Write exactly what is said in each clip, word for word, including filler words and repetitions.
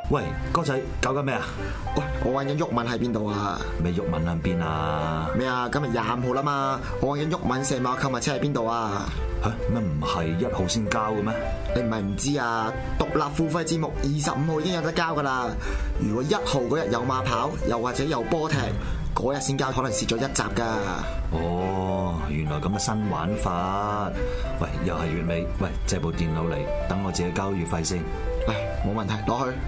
喂，哥仔搞緊咩啊？ 喂，我揾緊毓民喺邊度啊？ 咩毓民喺邊啊？ 咩啊？今日廿五號啦嘛，我揾緊毓民社貿購物車喺邊度啊？ 吓，乜唔係一號先交嘅咩？ 你唔係唔知啊？獨立付費節目二十五號已經有得交噶啦。如果一號嗰日有馬跑，又或者有波踢，嗰日先交，可能蝕咗一集噶。 哦，原來咁嘅新玩法。喂，又係月尾，喂，借部電腦嚟，等我自己交月費先。 喂，冇問題，攞去。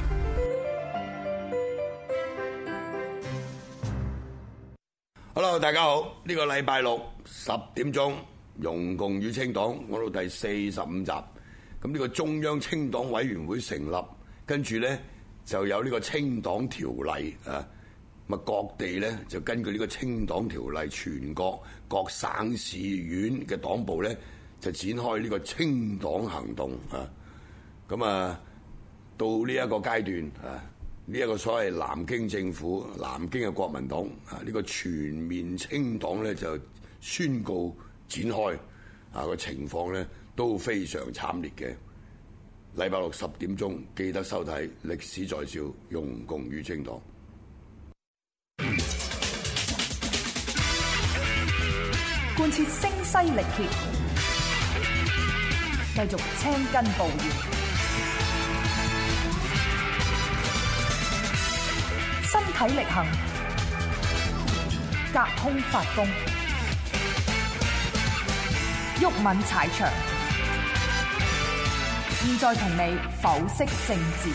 Hello， 大家好，呢、這個禮拜六十點鐘，容共與清黨講到第四十五集。咁呢個中央清黨委員會成立，跟住咧就有呢個清黨條例啊。咁啊，各地咧就根據呢個清黨條例，全國各省市縣嘅黨部咧就展開呢個清黨行動啊。咁啊，到呢一個階段啊。呢一個所謂南京政府、南京嘅國民黨啊，呢、這個全面清黨咧就宣告展開啊，個情況咧都非常慘烈嘅。禮拜六十點鐘記得收睇《歷史在笑：容共與清黨》， 貫徹聲嘶力竭，繼續青筋暴現。身體力行，隔空發功，毓民踩場。現在同你剖析政治。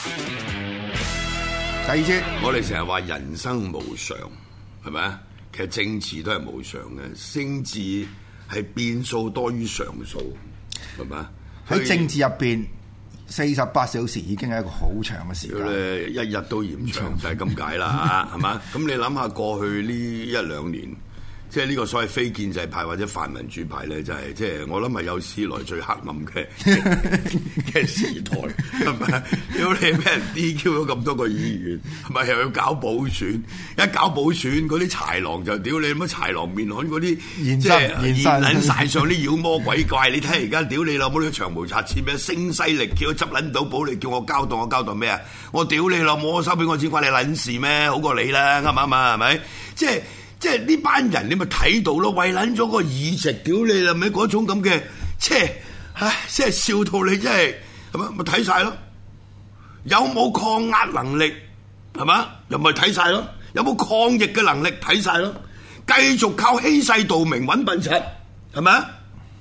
第二節，我哋成日話人生無常，係咪啊？其實政治都係無常嘅，政治係變數多於常數，係咪啊？ 喺政治入邊。四十八小時已經係一個好長嘅時間， 咧一日都嫌長，就係咁解啦嚇，係嘛？咁你諗下過去呢一兩年，即係呢個所謂非建制派或者泛民主派咧，就係即係我諗係有史來最黑暗嘅嘅時代，係咪？屌你俾人 D Q 咗咁多個議員，係咪又要搞補選？一搞補選，嗰啲豺狼就屌你乜豺狼面孔嗰啲，即係現撚晒上啲妖魔鬼怪。你睇而家屌你老母呢個長毛拆遷咩？聲嘶力竭，執撚到寶你叫我交代，我交代咩啊？我屌你老母，我收俾我錢關你撚事咩？好過你啦，啱唔啱啊？係咪？即係。即係呢班人，你咪睇到咯，為撚咗個議席，屌你啦，咪嗰種咁嘅，即係，唉，即係笑到你真係，係嘛，咪睇晒咯。有冇抗壓能力，係嘛，又咪睇晒咯。有冇抗疫嘅能力，睇晒咯。繼續靠欺世盜名揾笨柒，係咪啊？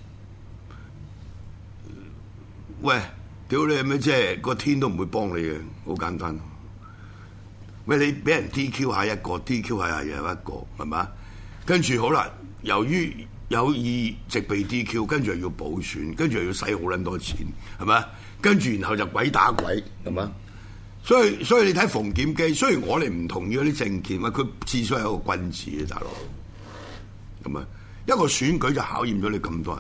喂，屌你咩？即係個天都唔會幫你嘅，好簡單。喂，你俾人 D Q 下一個 ，D Q 下又一個，係嘛？跟住好啦，由於有議席被 D Q， 跟住又要補選，跟住又要使好撚多錢，係嘛？跟住然後就鬼打鬼，係嘛？所以所以你睇馮檢基，雖然我哋唔同意嗰啲政見，喂，佢至少係一個君子嘅大佬，咁啊，一個選舉就考驗咗你咁多人。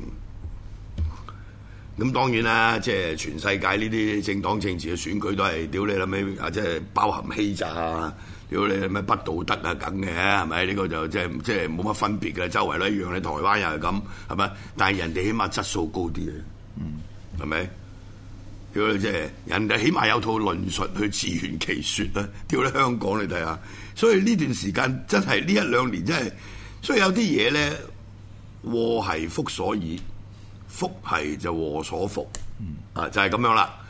咁當然啦，即係全世界呢啲政黨政治嘅選舉都係屌你啦咩啊！即係包含欺詐啊，屌你咩不道德啊，梗嘅係咪？呢個就即係即係冇乜分別嘅，周圍都一樣。你台灣又係咁係咪？但係人哋起碼質素高啲嘅，嗯，係咪？屌你即係人哋起碼有套論述去自圓其説啦。屌你香港你睇下，所以呢段時間真係呢一兩年真係，所以有啲嘢咧禍係福所倚。福係就禍所伏，嗯、啊就係、是、咁樣啦，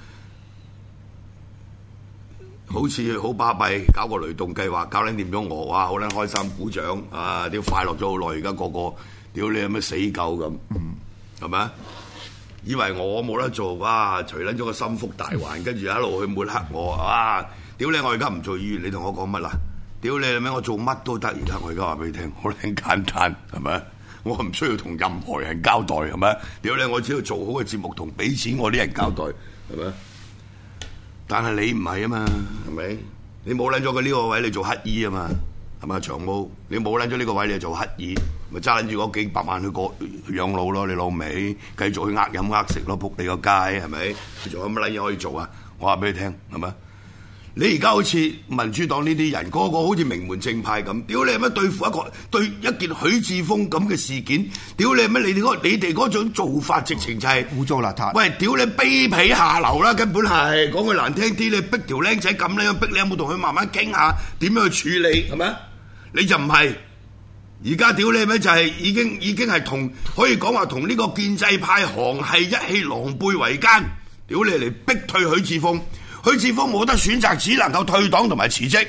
好似好巴閉，搞個雷動計劃，搞撚掂咗我，哇好撚開心，鼓掌啊！屌快樂咗好耐，而家個個屌你有咩死狗咁，係咪啊？以為我冇得做，哇！除撚咗個心腹大患，跟住一路去抹黑我，哇！屌你我而家唔做議員，你同我講乜啦？屌你咩？我做乜都得，而家我而家話俾你聽，好撚簡單，係咪？我唔需要同任何人交代，係咪？屌你！我只要做好嘅節目，同俾錢我啲人交代，係咪？但係你唔係啊嘛，係咪？你冇撚咗佢呢個位，你做乞衣啊嘛，係咪？長毛，你冇撚咗呢個位，你做乞衣，咪揸撚住嗰幾百萬去過去養老咯，你老味，繼續去呃飲呃食咯，仆你個街，係咪？你仲有乜撚嘢可以做啊？我話俾你聽，係咪？ 你而家好似民主黨呢啲人，個個好似名門正派咁，屌你係乜對付一個對一件許智峰咁嘅事件，屌你係乜你哋嗰你哋嗰種做法直情就係污糟邋遢。 喂，屌你卑鄙下流啦，根本係講句難聽啲，你逼條僆仔咁樣逼，你有冇同佢慢慢傾下點樣去處理係咪？你就唔係。而家屌你咩就係已經已經係同可以講話同呢個建制派行係一氣狼狽為奸，屌你嚟逼退許智峰，許智峰冇得選擇，只能夠退黨同埋辭職，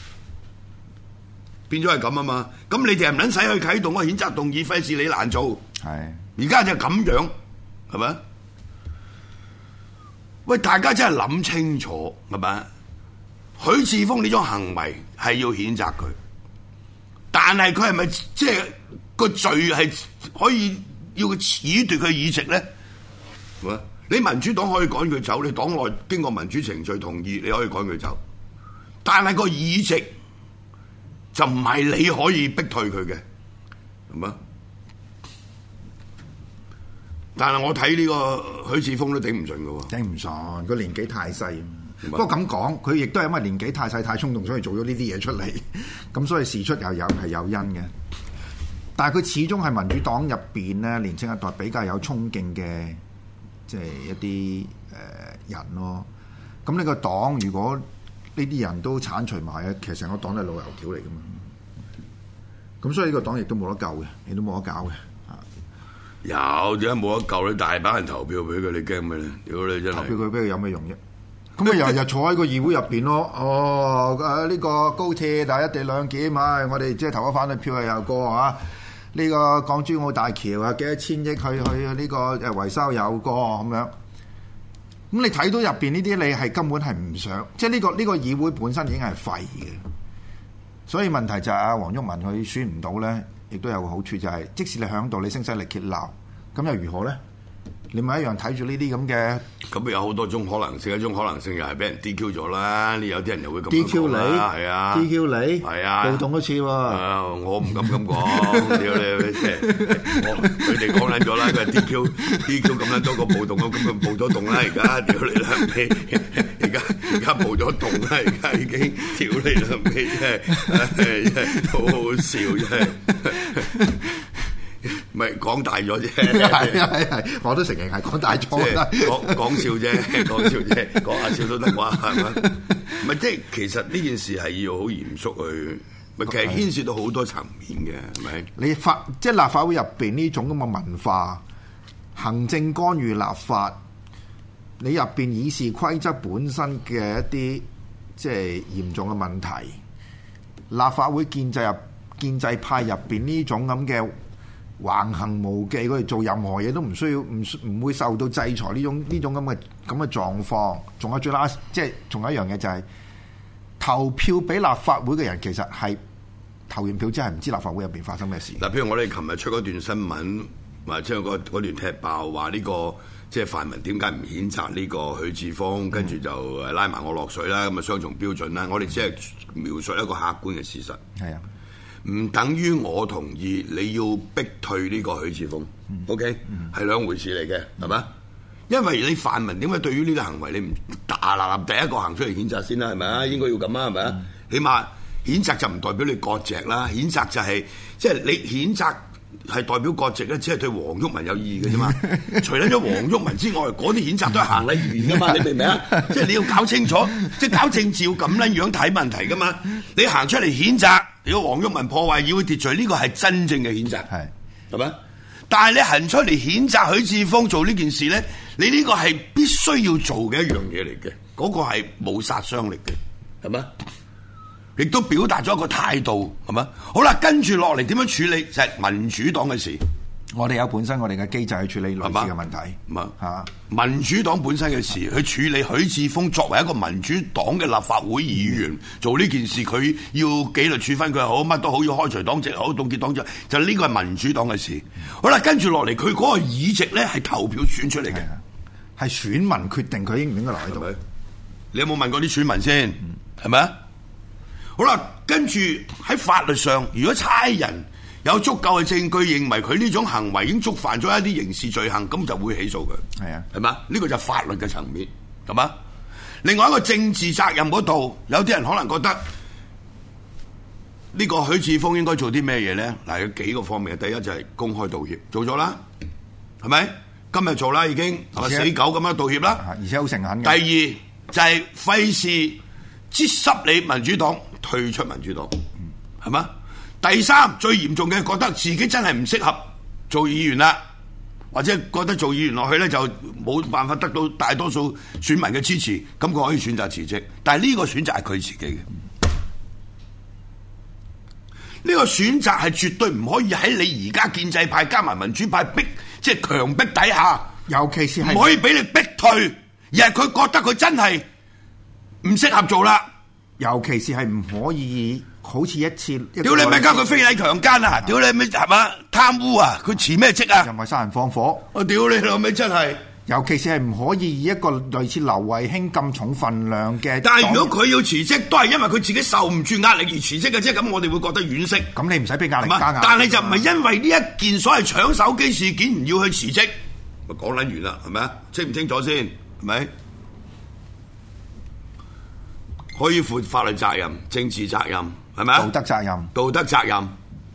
變咗係咁啊嘛。咁你哋唔撚使去啟動個譴責動議，費事你難做。係，而家就咁樣係咪？喂，大家真係諗清楚係咪？許智峰呢種行為係要譴責佢。但係佢係咪即係個罪係可以要佢褫奪佢議席咧？你民主黨可以趕佢走，你黨內經過民主程序同意，你可以趕佢走。但係個議席就唔係你可以逼退佢嘅，係咪？但係我睇呢個許智峰都頂唔順嘅喎， 頂唔順，佢年紀太細。不過咁講，佢亦都係因為年紀太細太衝動，所以做咗呢啲嘢出嚟。咁所以事出又有係有因嘅。但係佢始終係民主黨入邊咧，年青一代比較有衝勁嘅，即係一啲誒、呃、人咯。咁呢個黨如果呢啲人都剷除埋嘅，其實成個黨都係老油條嚟噶嘛。咁所以呢個黨亦都冇得救嘅，亦都冇得搞嘅。 有點解冇得救？你大把人投票俾佢，你驚咩咧？屌你真係投票佢俾佢有咩用啫？咁咪日日坐喺個議會入邊咯。哦，誒、這、呢個高鐵但係一地兩檢啊，我哋即係投咗反對票係有個啊。呢、這個港珠澳大橋啊，幾多千億去去呢個誒維修有個咁樣。咁你睇到入邊呢啲，你係根本係唔想，即係呢個呢、這個議會本身已經係廢嘅。所以問題就係阿黃毓民佢選唔到咧，亦都有個好處就係、是，即使你響度你聲嘶力竭鬧，咁又如何咧？你咪一樣睇住呢啲咁嘅， 咁有好多種可能性，一種可能性又係俾人 D Q 咗啦。你有啲人又會咁 D Q 你， 係啊 ，D Q 你， 係啊， 暴動嗰次喎。 啊，我唔敢咁講，屌你即係，佢哋講撚咗啦，佢係 D Q D Q 咁撚多個暴動，咁佢暴咗動啦，而家屌你啦尾，而家而家暴咗動啦，而家已經屌你啦尾，真係真係好好笑真係。唔係講大咗啫， 係係係，我都承認係講大咗， 講講笑啫，講笑啫，講下笑都得啩，係咪？唔係即係其實呢件事係要好嚴肅去，咪其實牽涉到好多層面嘅，係咪？ 你法即係立法會入邊呢種咁嘅文化，行政干預立法，你入邊議事規則本身嘅一啲即係嚴重嘅問題，立法會建制入建制派入邊呢種咁嘅。橫行無忌，佢哋做任何嘢都唔需要，唔唔會受到制裁呢種呢種咁嘅咁嘅狀況。仲有最 last，即係仲有一樣嘢就係、是、投票俾立法會嘅人，其實係投完票之後係唔知立法會入邊發生咩事。 嗱，譬如我哋琴日出嗰段新聞，或者嗰嗰段踢爆話呢、這個即係泛民點解唔譴責呢個許智峰，跟住就拉埋我落水啦，咁啊雙重標準啦。我哋只係描述一個客觀嘅事實。係啊。唔等於我同意你要逼退呢個許智峰、嗯、，OK，係、嗯、兩回事嚟嘅，係嘛、嗯？因為你泛民點解對於呢個行為你唔大嗱嗱第一個行出嚟譴責先啦，係咪啊？應該要咁啊，係咪啊？嗯、起碼譴責就唔代表你割席啦，譴責就係即係你譴責係代表割席咧，只係對黃毓民有意義嘅啫嘛。除咗咗黃毓民之外，嗰啲譴責都係行禮如儀噶嘛，你明唔明啊？即係你要搞清楚，即係搞政治要咁樣樣睇問題噶嘛。你行出嚟譴責。如果黃毓民破壞議會秩序，呢、這個係真正嘅譴責，係係咪？但係你行出嚟譴責許智峰做呢件事咧，你呢個係必須要做嘅一樣嘢嚟嘅，嗰、那個係冇殺傷力嘅，係咪？亦都表達咗一個態度，係咪？好啦，跟住落嚟點樣處理就係、是、民主黨嘅事。 我哋有本身我哋嘅機制去處理類似嘅問題， 嚇民主黨本身嘅事去處理許智峰作為一個民主黨嘅立法會議員、嗯、做呢件事，佢要紀律處分佢好，乜都好，要開除黨籍好，凍結黨籍，就呢個係民主黨嘅事。嗯、好啦，跟住落嚟，佢嗰個議席咧係投票選出嚟嘅， 係選民決定佢應唔應該留喺度。 你有冇問過啲選民先？係咪啊？好啦，跟住喺法律上，如果差人有足夠嘅證據認為佢呢種行為已經觸犯咗一啲刑事罪行，咁就會起訴佢。係啊，係嘛？呢個就係法律嘅層面，係嘛？ 另外一個政治責任嗰度，有啲人可能覺得呢個許智峰應該做啲咩嘢咧？嗱，有幾個方面，第一就係公開道歉，做咗啦，係咪？今日做啦，已經係咪死狗咁樣道歉啦？ 而且好誠懇嘅。 第二就係費事擠濕你民主黨，退出民主黨，係嘛？第三最嚴重嘅，覺得自己真係唔適合做議員啦，或者覺得做議員落去咧就冇辦法得到大多數選民嘅支持，咁佢可以選擇辭職。但係呢個選擇係佢自己嘅，呢個選擇係絕對唔可以喺你而家建制派加埋民主派逼。即係強迫底下，尤其是唔可以俾你逼退，而係佢覺得佢真係唔適合做啦。 尤其是係唔可以好似一次， 屌你咪加佢非禮強姦啊！屌你咪係嘛貪污啊！佢辭咩職啊？ 又唔係殺人放火。 我屌你老味真係。 尤其是係唔可以以一個類似劉慧卿咁重分量嘅。 但係如果佢要辭職，都係因為佢自己受唔住壓力而辭職嘅啫。咁我哋會覺得惋惜。 咁你唔使俾壓力加壓。 但係就唔係因為呢一件所謂搶手機事件唔要去辭職，咪講撚完啦，係咪啊？清唔清楚先？係咪？可以負法律責任、政治責任，係咪啊？ 道德責任、 道德責任。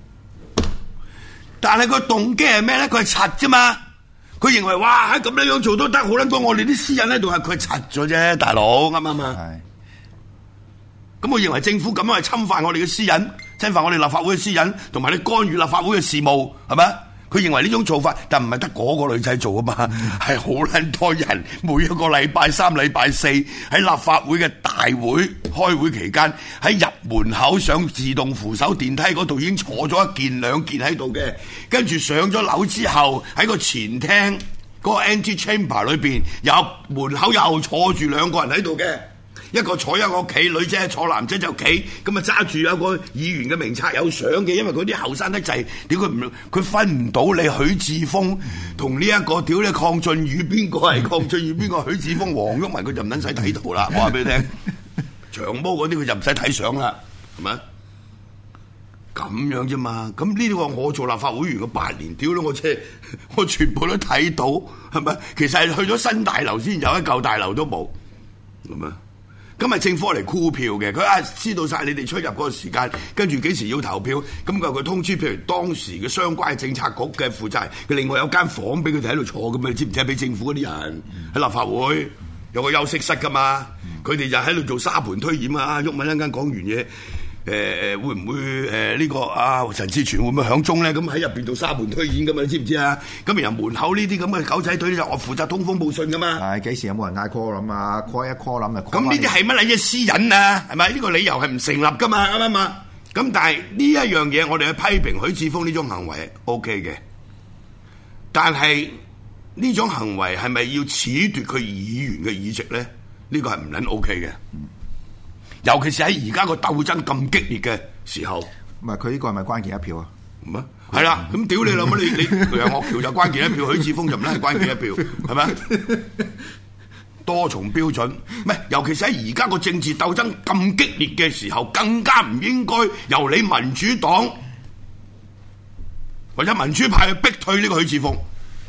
但係佢動機係咩咧？佢係柒啫嘛。佢認為哇，咁樣樣做都得，好撚多我哋啲私隱喺度，係佢柒咗啫，大佬啱唔啱啊？係。咁我認為政府咁樣係侵犯我哋嘅私隱，侵犯我哋立法會嘅私隱，同埋你干預立法會嘅事務，係咪？佢認為呢種做法，但唔係得嗰個女仔做啊嘛，係好撚多人，每一個禮拜三、禮拜四喺立法會嘅大會開會期間，喺入門口上自動扶手電梯嗰度已經坐咗一件兩件喺度嘅，跟住上咗樓之後喺個前廳嗰個 ante chamber 裏邊，有門口又坐住兩個人喺度嘅。一個坐一個企，女仔坐，男仔就企，咁啊揸住有個議員嘅名冊有相嘅，因為嗰啲後生得滯，屌佢唔佢分唔到你許智峰同呢一個屌你鄺俊宇邊個係鄺俊宇邊個許智峰黃毓民，佢就唔撚使睇圖啦，我話俾你聽，長毛嗰啲佢就唔使睇相啦，係咪？咁樣啫嘛，咁呢啲話我做立法會員嘅八年，屌咯我即係我全部都睇到，係咪？其實係去咗新大樓先有，一舊大樓都冇，係咪？今日政府嚟箍票嘅，佢啊知道晒你哋出入嗰個時間，跟住幾時要投票，咁佢佢通知，譬如當時嘅相關政策局嘅負責人，佢另外有間房俾佢哋喺度坐，咁你知唔知？俾政府嗰啲人喺立法會有個休息室噶嘛，佢哋就喺度做沙盤推演啊！毓民一陣間講完嘢，誒、呃、會唔會誒呢、呃這個啊陳志全會唔會響鐘咧？咁喺入邊做沙盤推演噶嘛？你知唔知啊？咁然後門口呢啲咁嘅狗仔隊就我負責通風報信噶嘛。 係幾時有冇人嗌 call 諗啊 call 一 call 諗啊。 咁呢啲係乜撚嘢私隱啊？係咪呢個理由係唔成立噶嘛？啱唔啱啊？咁但係呢一樣嘢，我哋去批評許智峰呢種行為係 OK 嘅，但係呢種行為係咪要褫奪佢議員嘅議席咧？呢、這個係唔撚 OK 嘅。尤其是喺而家個鬥爭咁激烈嘅時候， 唔係佢呢個係咪關鍵一票啊？ 唔啊，係啦，咁屌你老母！你你楊岳橋就關鍵一票，許智峰就唔係關鍵一票，係咪？多重標準，唔係，尤其是喺而家個政治鬥爭咁激烈嘅時候，更加唔應該由你民主黨或者民主派去逼退呢個許智峰。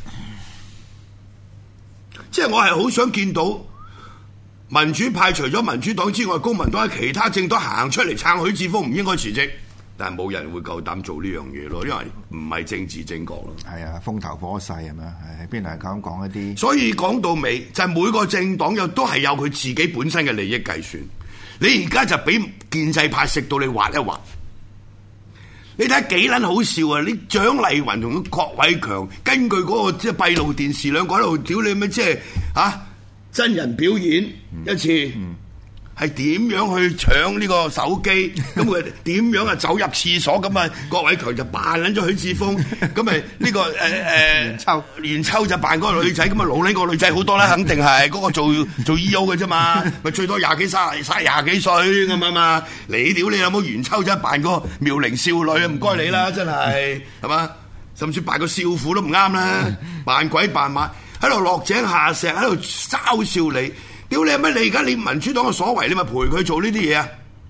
即係我係好想見到。民主派除咗民主黨之外，公民黨喺其他政黨行出嚟撐許智峰，唔應該辭職，但係冇人會夠膽做呢樣嘢咯，因為唔係政治正確咯。係啊，風頭火勢係咪啊？係邊度係咁講一啲？ 所以講到尾就係、是、每個政黨又都係有佢自己本身嘅利益計算。你而家就俾建制派食到你滑一滑，你睇幾撚好笑啊！你蔣麗芸同郭偉強根據嗰、那個即係閉路電視兩個喺度屌你咩？即係啊！真人表演一次，係點、嗯、樣去搶呢個手機？咁佢點樣啊走入廁所？咁啊，郭偉強就扮撚咗許智峰，咁咪呢個誒誒，袁秋袁秋就扮嗰個女仔，咁啊老呢個女仔好多啦，肯定係嗰、那個做做 E O 嘅啫嘛，咪最多廿幾卅卅廿幾歲咁啊嘛！你屌你有冇袁秋真係扮個妙齡少女啊？唔該你啦，真係係嘛？甚至扮個少婦都唔啱啦，扮鬼扮馬。喺度落井下石，喺度嘲笑你，屌你係乜？你而家你民主黨嘅所為，你咪陪佢做呢啲嘢啊！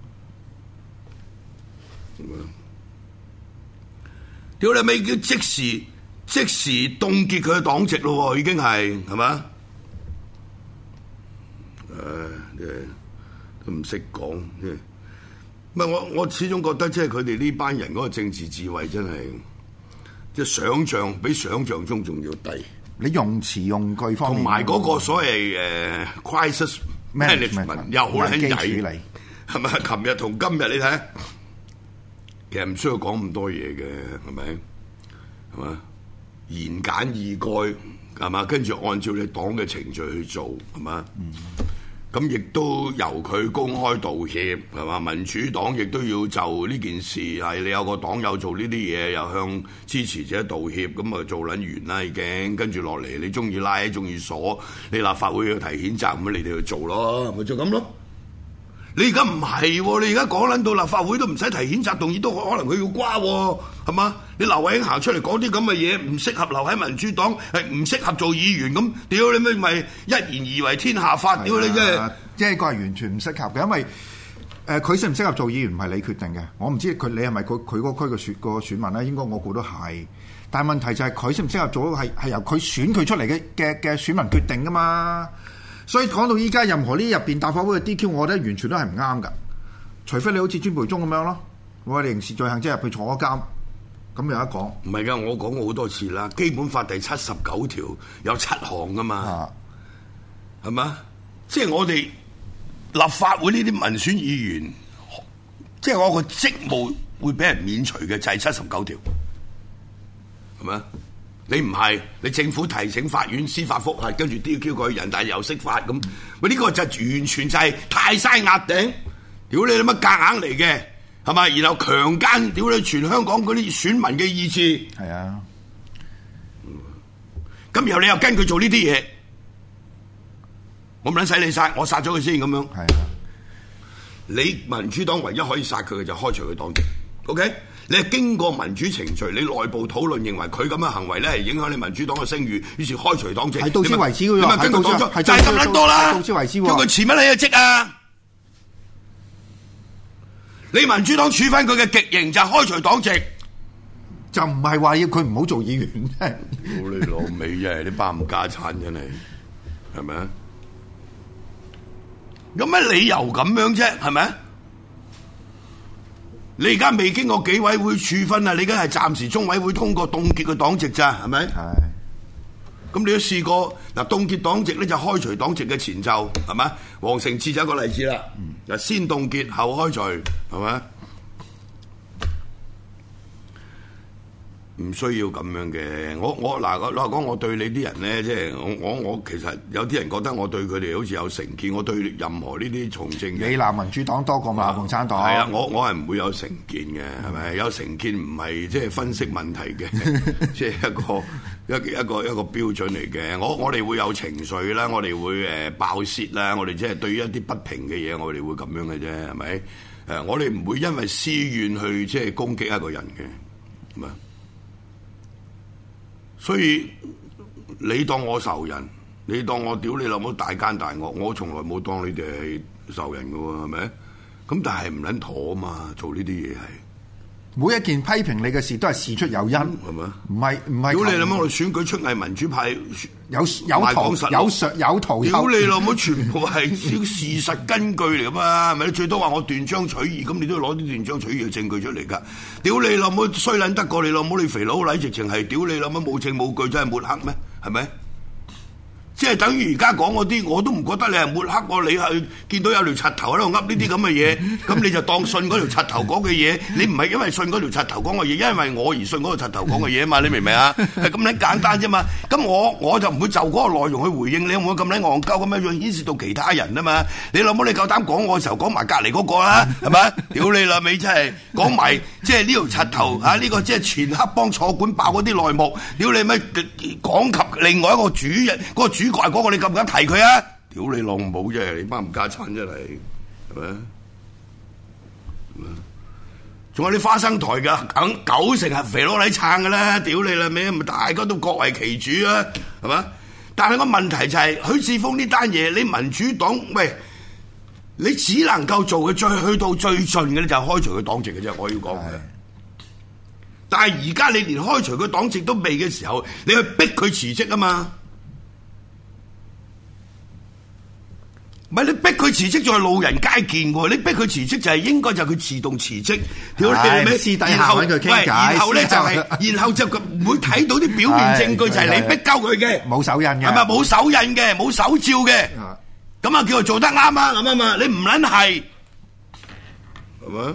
屌你咪叫即時即時凍結佢嘅黨籍咯，已經係係嘛？誒， 即係都唔識講，即係唔係我我始終覺得即係佢哋呢班人嗰個政治智慧真係即係想像比想像中仲要低。 你用詞用句方面， 同埋嗰個所謂誒、uh, crisis management 又好撚曳，係咪？琴日同今日你睇，其實唔需要講咁多嘢嘅，係咪？係嘛？言簡意賅，係嘛？跟住按照你黨嘅程序去做，係嘛？咁亦、嗯、都由佢公開道歉，係嘛？民主黨亦都要就呢件事係你有個黨友做呢啲嘢，又向支持者道歉，咁啊做撚完啦已經。跟住落嚟，你中意拉，中意鎖，你立法會要提譴責，咁你哋去做咯，咪就咁咯。你而家唔係喎，你而家講撚到立法會都唔使提譴責動議，都可能佢要瓜喎，係嘛？你劉慧卿行出嚟講啲咁嘅嘢，唔適合留喺民主黨，係唔適合做議員咁，屌你咪咪一言而為天下法，屌你真係， 即係個係完全唔適合嘅，因為誒佢適唔適合做議員唔係你決定嘅，我唔知佢你係咪佢佢嗰區嘅選個選民咧，應該我估都係，但係問題就係佢適唔適合做係係由佢選佢出嚟嘅嘅嘅選民決定㗎嘛。所以講到依家，任何呢入邊立法會嘅 D Q， 我覺得完全都係唔啱噶。除非你好似專培忠咁樣咯，我哋刑事罪行即係入去坐監，咁有得講。 唔係噶，我講過好多次啦。基本法第七十九條有七項噶嘛，係嘛、啊？即係我哋立法會呢啲民選議員，即係我個職務會俾人免除嘅就係七十九條，係咪？你唔係，你政府提請法院司法覆核，跟住 D Q 佢人大又釋法咁，喂呢、這個就完全就係泰山壓頂，屌你乜夾硬嚟嘅，係咪？然後強姦屌你全香港嗰啲選民嘅意志， 係啊， 咁然後你又跟佢做呢啲嘢，我唔撚使你殺，我殺咗佢先咁樣。 係啊， 你民主黨唯一可以殺佢嘅就開除佢黨籍 ，OK？你係經過民主程序，你內部討論認為佢咁嘅行為咧係影響你民主黨嘅聲譽，於是開除黨籍。 係到此為止嘅喎， 你咪跟佢黨咗，就係咁撚多啦。 到此為止喎， 叫佢辭乜你嘅職啊？你民主黨處分佢嘅極刑就係開除黨籍， 就唔係話要佢唔好做議員。真係屌你老味啫！你包唔家產真係，係咪啊？有咩理由咁樣啫？係咪？你而家未經過紀委會處分啊！你而家係暫時中委會通過凍結嘅黨籍咋，係咪？係。咁你都試過嗱，凍結黨籍咧就開除黨籍嘅前奏，係咪？黃成智就一個例子啦。嗱、嗯，先凍結後開除，係咪？唔需要咁樣嘅，我我嗱，我講我對你啲人咧，即係我我我其實有啲人覺得我對佢哋好似有成見，我對任何呢啲從政嘅， 你鬧民主黨多過鬧共產黨， 係啊，我我係唔會有成見嘅，係咪？有成見唔係即係分析問題嘅，即係一個一一個一個標準嚟嘅。我我哋會有情緒啦，我哋會誒爆泄啦，我哋即係對於一啲不平嘅嘢，我哋會咁樣嘅啫，係咪？誒，我哋唔會因為私怨去即係攻擊一個人嘅，係咪？所以你當我仇人，你當我屌你老母大奸大惡，我從來冇當你哋係仇人嘅喎，係咪？咁但係唔撚妥啊嘛，做呢啲嘢係每一件批評你嘅事都係事出有因，係咪？唔係唔係。 屌你老母，我哋選舉出藝民主派有有圖有實有圖， 屌你老母，全部係少事實根據嚟噶嘛？係咪？你最多話我斷章取義，咁你都要攞啲斷章取義嘅證據出嚟㗎。屌你老母，衰撚得過你老母，你肥佬黎直情係屌你老母冇證冇據，真係抹黑咩？係咪？即係等於而家講嗰啲，我都唔覺得你係抹黑我，你係見到有條柒頭喺度噏呢啲咁嘅嘢，咁你就當信嗰條柒頭講嘅嘢。你唔係因為信嗰條柒頭講嘅嘢，因為我而信嗰個柒頭講嘅嘢啊嘛，你明唔明啊？係咁撚簡單啫嘛。咁我我就唔會就嗰個內容去回應你，唔會咁撚戇鳩咁樣樣牽涉到其他人啊嘛。你老母你夠膽講我嘅時候講埋隔離嗰個啦，係咪？屌你老味真係講埋即係呢條柒頭啊！呢個即係前黑幫坐館爆嗰啲內幕，屌你咩講及另外一個主人嗰個主。怪嗰個你敢唔敢提佢啊？屌你老母啫！你班唔家產真係，係咪？仲有啲花生台噶，梗九成係肥佬黎撐噶啦！屌你啦咩？咪大家都各為其主啊，係嘛？但係個問題就係、是、許智峰呢單嘢，你民主黨喂，你只能夠做嘅最去到最盡嘅咧，就係開除佢黨籍嘅啫。我要講嘅。但係而家你連開除佢黨籍都未嘅時候，你去逼佢辭職啊嘛？ 唔係你逼佢辭職，仲係路人皆見喎。你逼佢辭職就係應該就係佢自動辭職。屌你老味， 私底下揾佢傾偈， 然後咧就係，然後就唔會睇到啲表面證據，就係你逼鳩佢嘅， 冇手印嘅， 係咪冇手印嘅，冇手照嘅？咁啊叫佢做得啱啊，咁啊嘛，你唔撚係，係咪？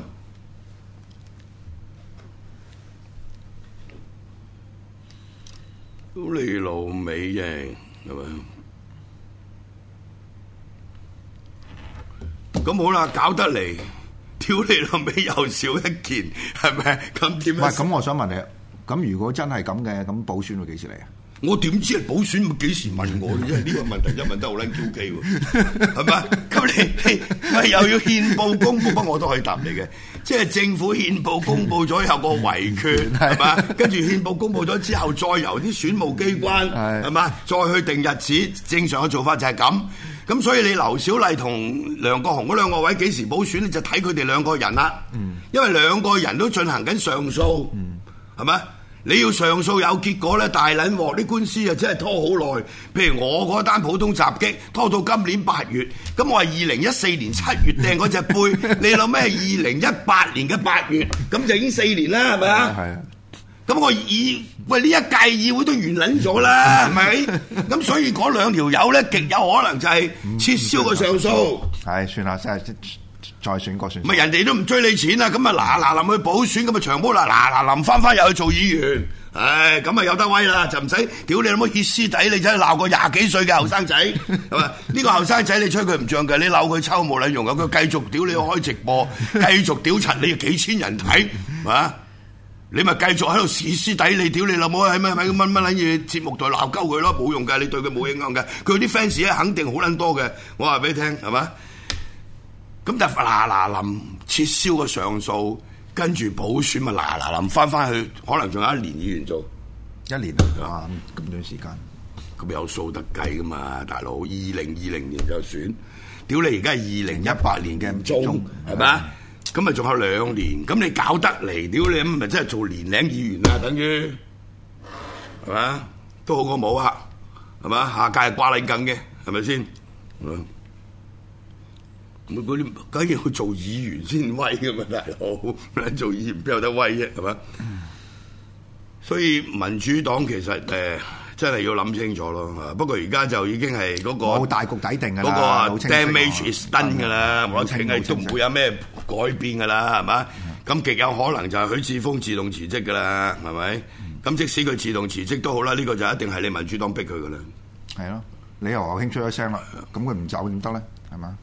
屌你老味啫，係咪？咁好啦，搞得嚟，屌你老味又少一件，係咪？咁點？ 唔係咁，我想問你，咁如果真係咁嘅，咁補選會幾時嚟啊？ 我點知係補選幾時問我？因為呢個問題真係問得好撚 Q K 喎，係咪？咁你你喂又要憲報公佈，不過我都可以答你嘅，即係政府憲報公佈咗有個圍決，係嘛？跟住憲報公佈咗之後，再由啲選務機關係嘛，再去定日子，正常嘅做法就係咁。咁所以你劉小麗同梁國雄嗰兩個位幾時補選咧，就睇佢哋兩個人啦。嗯，因為兩個人都進行緊上訴，嗯，係咪？你要上訴有結果咧，大撚鑊啲官司啊，真係拖好耐。譬如我嗰單普通襲擊，拖到今年八月，咁我係二零一四年七月掟嗰隻杯，你諗咩？二零一八年嘅八月，咁就已經四年啦，係咪啊？係啊。咁我議喂呢一屆議會都完撚咗啦，係咪？咁所以嗰兩條友咧，極有可能就係撤銷個上訴。係算啦，真係再選過選。咪人哋都唔追你錢啦，咁啊嗱嗱臨去補選，咁啊長毛嗱嗱嗱臨翻翻又去做議員，唉，咁啊有得威啦，就唔使屌你老母歇斯底，你真係鬧個廿幾歲嘅後生仔，係嘛？呢個後生仔你吹佢唔脹嘅，你鬧佢抽冇撚用嘅，佢繼續屌你開直播，繼續屌柒你幾千人睇，係你咪繼續喺度屎屎底，你屌你老母喺咩喺乜乜撚嘢節目度鬧鳩佢咯，冇用嘅，你對佢冇影響嘅，佢啲 fans 咧肯定好撚多嘅，我話俾你聽係嘛？咁就嗱嗱臨撤銷個上訴，跟住補選咪嗱嗱臨翻翻去，可能仲有一年議員做，一年啊咁短時間，咁有數得計噶嘛，大佬，二零二零年就選，屌你而家係二零一八年嘅中係咪？咁咪仲有兩年，咁你搞得嚟，屌你咁咪真係做年齡議員啊？等於係嘛，都好過冇啊，係嘛？下屆係瓜撚緊嘅，係咪先？嗯，咁嗰啲梗係要做議員先威噶嘛，大佬，做議員邊有得威啫？係嘛？所以民主黨其實誒。呃真係要諗清楚咯，不過而家就已經係嗰、嗰個冇大局底定㗎啦，嗰個 damage is done 㗎啦，冇得傾係都唔會有咩改變㗎啦，係嘛？咁、嗯、極有可能就係許智峰自動辭職㗎啦，係咪？咁、嗯、即使佢自動辭職都好啦，呢、呢個就一定係你民主黨逼佢㗎啦。係咯，你又話興出咗聲啦，咁佢唔走點得咧？係嘛？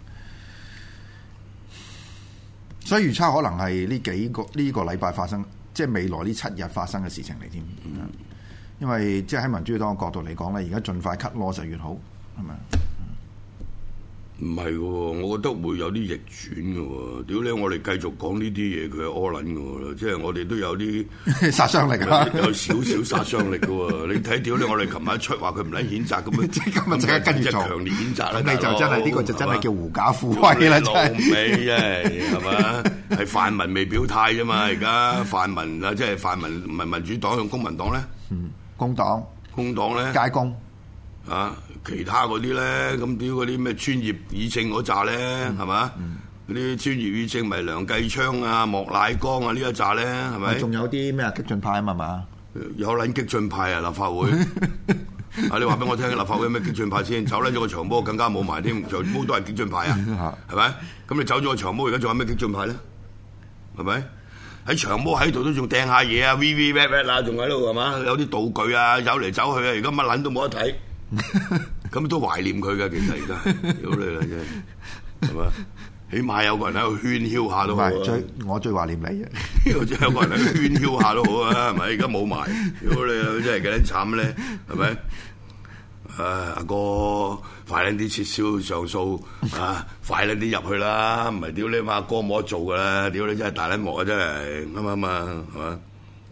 所以預測可能係呢幾個呢、呢個禮拜發生，即係未來呢七日發生嘅事情嚟添。嗯因為即係喺民主黨嘅角度嚟講咧，而家盡快 cut loss 就越好，係咪？唔係喎，我覺得會有啲逆轉嘅喎。屌你，我哋繼續講呢啲嘢，佢係屙撚嘅喎，即係我哋都有啲殺傷力啊，有少少殺傷力嘅喎。你睇屌你，我哋琴日一出話佢唔撚譴責咁樣，即係今日即刻跟住做強烈譴責啦。咁你就真係呢個就真係叫狐假虎威啦，真係。老味啫，係嘛？係泛民未表態啫嘛，而家泛民啊，即係泛民唔係民主黨同公民黨咧。嗯。工黨、工黨咧，街工啊，其他嗰啲咧，咁屌嗰啲咩專業議政嗰扎咧，係嘛？嗰啲專業議政咪梁繼昌啊、莫乃光啊呢一扎咧，係咪？仲有啲咩激進派啊嘛？有撚激進派啊！立法會啊，你話俾我聽，立法會有咩激進派先？走甩咗個長毛，更加冇埋添，長毛都係激進派啊，係咪？咁你走咗個長毛，而家仲有咩激進派咧？係咪？喺長毛喺度都仲掟下嘢啊 ，V V red red 啊，仲喺度係嘛？有啲道具啊，走嚟走去啊，而家乜撚都冇得睇，咁都懷念佢嘅，其實而家，屌你啦真係，係嘛？起碼有個人喺度喧囂下都好啊。最我最懷念你嘅，有個人喺度喧囂下都好啊，係咪？而家冇埋，屌你啊！真係幾撚慘咧，係咪？誒阿哥，快啲啲撤銷上訴啊！快啲啲入去啦，唔係屌你阿哥冇得做噶啦！屌你真係大撚鑊啊！真係啱唔啱啊？係嘛？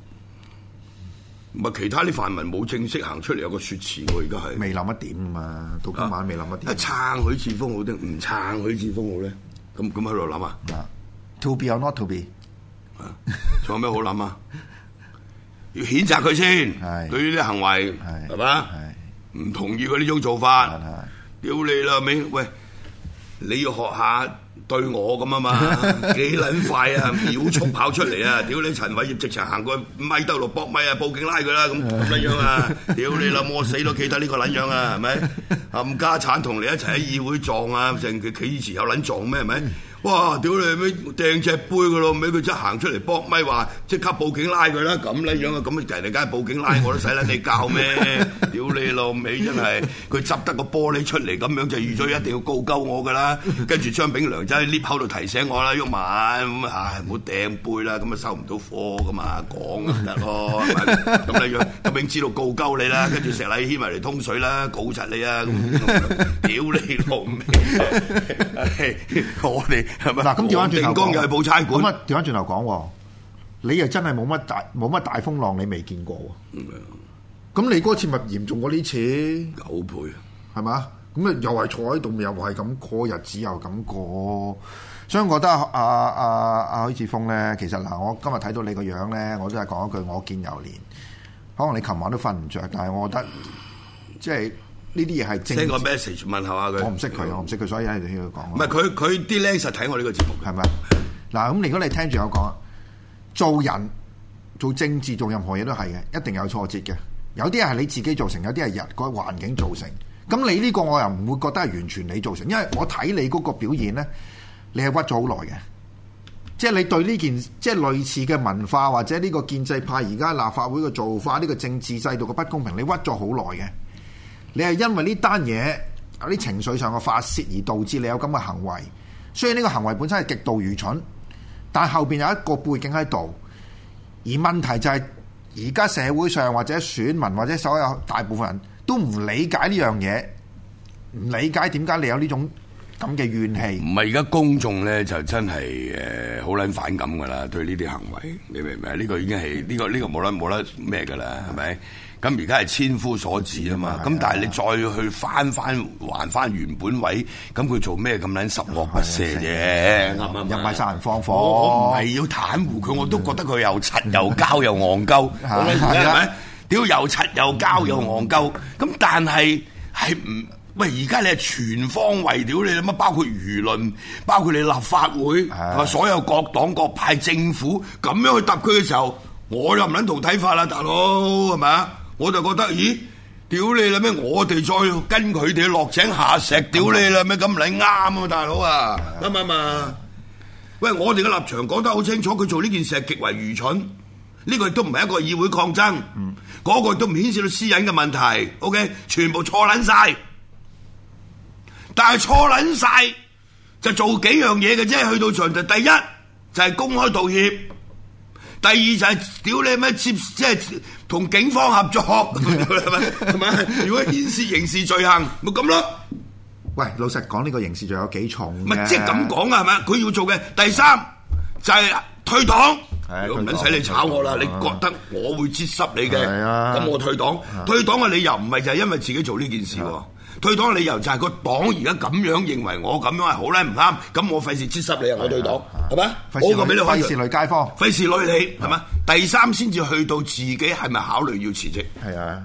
唔係其他啲泛民冇正式行出嚟有個説詞喎，而家係未諗一點啊嘛，到今晚未諗一點。撐許智峰好定唔撐許智峰好咧？咁咁喺度諗啊 ？To be or not to be？ 仲有咩好諗啊？要譴責佢先，對於啲行為係嘛？唔同意佢呢種做法，屌你啦尾！喂， 你要學下對我咁啊嘛，幾撚快啊，秒速跑出嚟啊！屌你陳偉業直情行過咪兜落搏咪啊，報警拉佢啦咁咁撚樣啊！屌你諗我死都記得呢個撚樣啊，係咪？冚家產同你一齊喺議會撞啊，成佢企以前有撚撞咩係咪？哇！屌你咩掟隻杯噶咯，尾佢即係行出嚟搏咪話即刻報警拉佢啦，咁撚樣啊！咁人哋梗係報警拉我都使撚你教咩？屌你老味真係，佢執得個玻璃出嚟咁樣就預咗一定要告鳩我噶啦。跟住張炳良就喺 lift 口度提醒我啦，鬱文咁唉唔好掟杯啦，咁啊收唔到貨噶嘛，講就得咯。咁你樣咁已經知道告鳩你啦，跟住石禮軒埋嚟通水啦，告柒你啊！屌你老味，我哋。係咪？ 嗱，咁調翻轉頭講， 又係報差館。 咁啊，調翻轉頭講，你又真係冇乜大冇乜大風浪，你未見過喎。咁、嗯、你嗰次咪嚴重過呢次？ 九倍， 係嘛？咁啊，又係坐喺度，又係咁過日子，又咁過。所以我覺得阿阿阿許智峰咧，其實嗱，我今日睇到你個樣咧，我都係講一句我見猶憐。可能你琴晚都瞓唔着，但係我覺得即係。呢啲嘢係正。send 個 message 問下佢。我唔識佢，我唔識佢，所以喺度聽佢講。唔係佢佢啲僆實睇我呢個節目，係咪？嗱，咁如果你聽住我講，做人做政治做任何嘢都係嘅，一定有挫折嘅。有啲係你自己造成，有啲係人個環境造成。咁你呢個我又唔會覺得係完全你造成，因為我睇你嗰個表現咧，你係屈咗好耐嘅。即係你對呢件即係類似嘅文化或者呢個建制派而家立法會嘅做法，呢個政治制度嘅不公平，你屈咗好耐嘅。你係因為呢單嘢有啲情緒上嘅發泄而導致你有咁嘅行為，雖然呢個行為本身係極度愚蠢，但係後邊有一個背景喺度。而問題就係而家社會上或者選民或者所有大部分人都唔理解呢樣嘢，唔理解點解你有呢種咁嘅怨氣。唔係而家公眾咧就真係誒好撚反感㗎啦，對呢啲行為，你明唔明啊？呢個已經係呢、呢個呢、呢個冇得冇得咩㗎啦，係咪？咁而家係千夫所指啊嘛，咁但係你再去翻翻還翻原本位，咁佢做咩咁撚十惡不赦啫？啱唔啱？又唔係殺人放火，我唔係要袒護佢，我都覺得佢又柒又膠又戇鳩，係咪？屌又柒又膠又戇鳩，咁但係係唔喂？而家你係全方位屌你乜？包括輿論，包括你立法會，所有各黨各派政府咁樣去揼佢嘅時候，我又唔撚同睇法啦，大佬係咪啊？我就覺得，咦，屌你啦咩？我哋再跟佢哋落井下石，屌你啦咩？咁你啱啊，大佬啊，啱唔啱啊？喂，我哋嘅立場講得好清楚，佢做呢件事係極為愚蠢，呢個亦都唔係一個議會抗爭，嗯，嗰個亦都唔牽涉到私隱嘅問題 ，OK， 全部錯撚晒，但係錯撚晒就做幾樣嘢嘅啫，去到場就第一就係、是、公開道歉。第二就係屌你咩接即係同警方合作，係咪？係咪？如果牽涉刑事罪行，咪咁咯。喂，老實講，呢個刑事罪有幾重？唔係即係咁講啊，係咪？佢要做嘅第三就係退黨。如果唔撚使你炒我啦，你覺得我會接濕你嘅，咁我退黨。退黨嘅理由唔係就係因為自己做呢件事喎。退黨嘅理由就係個黨而家咁樣認為我咁樣係好咧唔啱，咁我費事接濕你啊！我退黨係咪？好過俾你費事累街坊，費事累你係咪？第三先至去到自己係咪考慮要辭職？係啊，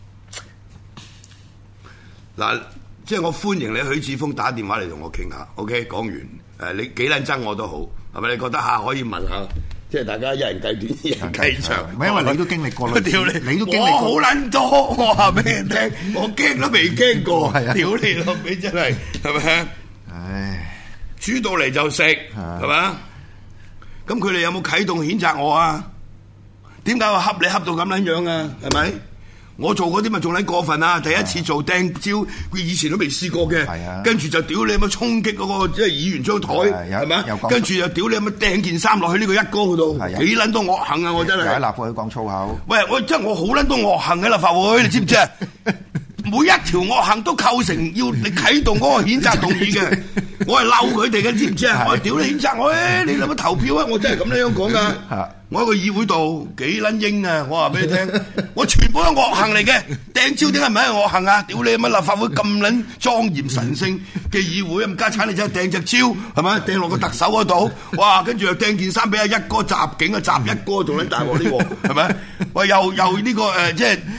嗱，即係我歡迎你許智峰打電話嚟同我傾下。OK， 講完誒，你幾撚憎我都好，係咪？你覺得嚇可以問下？即係大家一人計短，一人計長。唔係因為你都經歷過啦，屌你！你都經歷過，我好撚多，我話俾人聽，我驚都未驚過。係啊，屌你老味真係，係咪？唉，煮到嚟就食，係咪？咁佢哋有冇啟動譴責我啊？點解我恰你恰到咁撚樣啊？係咪？我做嗰啲咪仲撚過分啊！第一次做掟蕉，佢以前都未試過嘅，跟住就屌你乜衝擊嗰個即係議員張台，係咪？跟住又屌你乜掟件衫落去呢個一哥嗰度，幾撚多惡行啊！我真係喺立法會講粗口。喂，我真係我好撚多惡行喺立法會，你知唔知啊？每一條惡行都構成要你啟動嗰個譴責動議嘅，我係嬲佢哋嘅，知唔知啊？我係屌你譴責我，誒你諗乜投票啊？我真係咁樣講噶。我喺個議會度幾撚英啊！我話俾你聽，我全部都惡行嚟嘅。掟蕉點解唔係惡行啊？屌你乜立法會咁撚莊嚴神聖嘅議會，咁家產你真係掟隻蕉係咪？掟落個特首嗰度，哇！跟住又掟件衫俾阿一哥襲警啊，襲一哥仲撚大鑊呢喎，係咪？喂，又又呢個誒即係。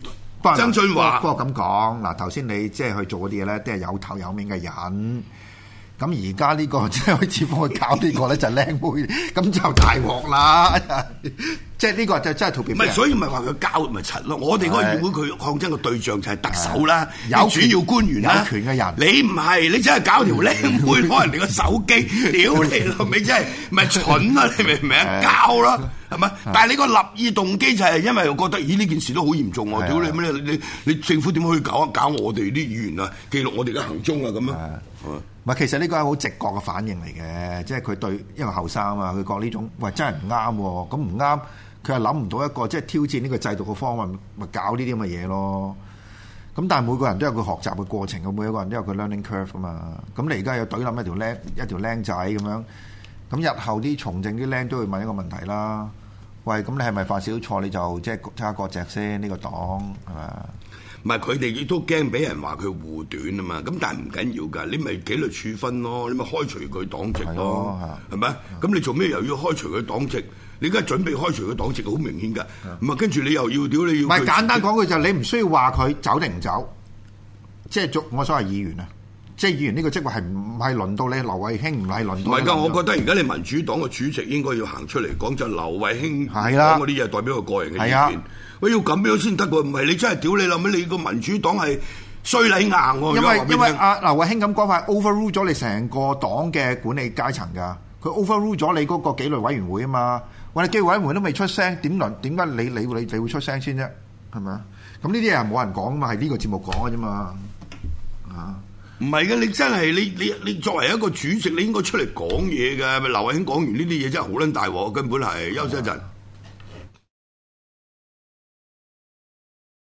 曾俊華，不過咁講嗱，頭先你即係去做嗰啲嘢咧，都係有頭有面嘅人。 咁而家呢個即係開始幫佢搞呢個咧就係靚妹，咁就大鑊啦！即係呢個就真係逃避。 唔係，所以咪話佢交咪柒咯。我哋嗰個議會佢抗爭嘅對象就係特首啦， 有主要官員啦， 有權嘅人。 你唔係，你真係搞條靚妹攞人哋個手機，屌你老味真係咪蠢啊？你明唔明啊？交咯，係咪？但係你個立意動機就係因為覺得，咦呢件事都好嚴重喎！屌你咩？你你你政府點可以搞搞我哋啲議員啊？記錄我哋嘅行蹤啊咁樣。 唔係，其實呢個係好直覺嘅反應嚟嘅，即係佢對因為後生啊嘛，佢講呢種喂真係唔啱喎，咁唔啱，佢係諗唔到一個即係挑戰呢個制度嘅方案，咪搞呢啲咁嘅嘢咯。咁但係每個人都有個學習嘅過程，每一個人都有個 learning curve 啊嘛。咁你而家有懟冧一條僆一條僆仔咁樣，咁日後啲從政啲僆都會問一個問題啦。喂，咁你係咪犯少錯？你就即係睇下割席先，呢個黨係咪？ 唔係佢哋亦都驚俾人話佢護短啊嘛，咁但係唔緊要㗎，你咪紀律處分咯，你咪開除佢黨籍咯，係咪？咁你做咩又要開除佢黨籍？你而家準備開除佢黨籍，好明顯㗎。咁啊，跟住你又要屌你要。唔係簡單講句就係你唔需要話佢走定唔走，即係做我所謂議員啊，即係議員呢個職位係唔係輪到你劉慧卿，唔係輪到。 唔係㗎，我覺得而家你民主黨嘅主席應該要行出嚟講，就劉慧卿係啦， 講嗰啲嘢代表佢個人嘅意見。喂，要咁樣先得喎，唔係你真係屌你諗咩？你個民主黨係衰禮硬喎。 因為因為阿劉慧卿咁講法 overrule 咗你成個黨嘅管理階層㗎，佢 overrule 咗你嗰個紀律委員會啊嘛。喂，你紀律委員會都未出聲，點輪點解你你你你會出聲先啫？係咪啊？咁呢啲嘢係冇人講嘛，係呢個節目講嘅啫嘛。啊， 唔係嘅，你真係你你你作為一個主席，你應該出嚟講嘢㗎。咪劉慧卿講完呢啲嘢真係好撚大鑊，根本係休息一陣。